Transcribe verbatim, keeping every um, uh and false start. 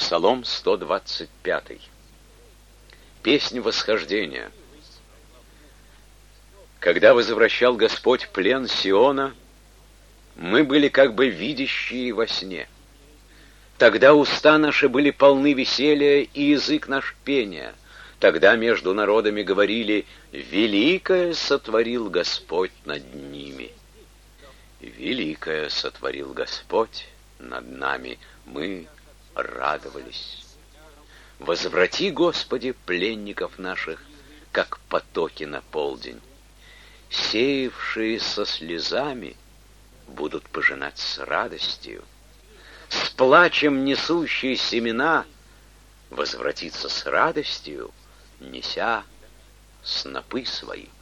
Псалом сто двадцать пять. Песнь восхождения. Когда возвращал Господь плен Сиона, мы были как бы видящие во сне. Тогда уста наши были полны веселья и язык наш пения. Тогда между народами говорили: «Великое сотворил Господь над ними». Великое сотворил Господь над нами, мы радовались. Возврати, Господи, пленников наших, как потоки на полдень. Сеявшие со слезами будут пожинать с радостью. С плачем несущие семена возвратиться с радостью, неся снопы свои.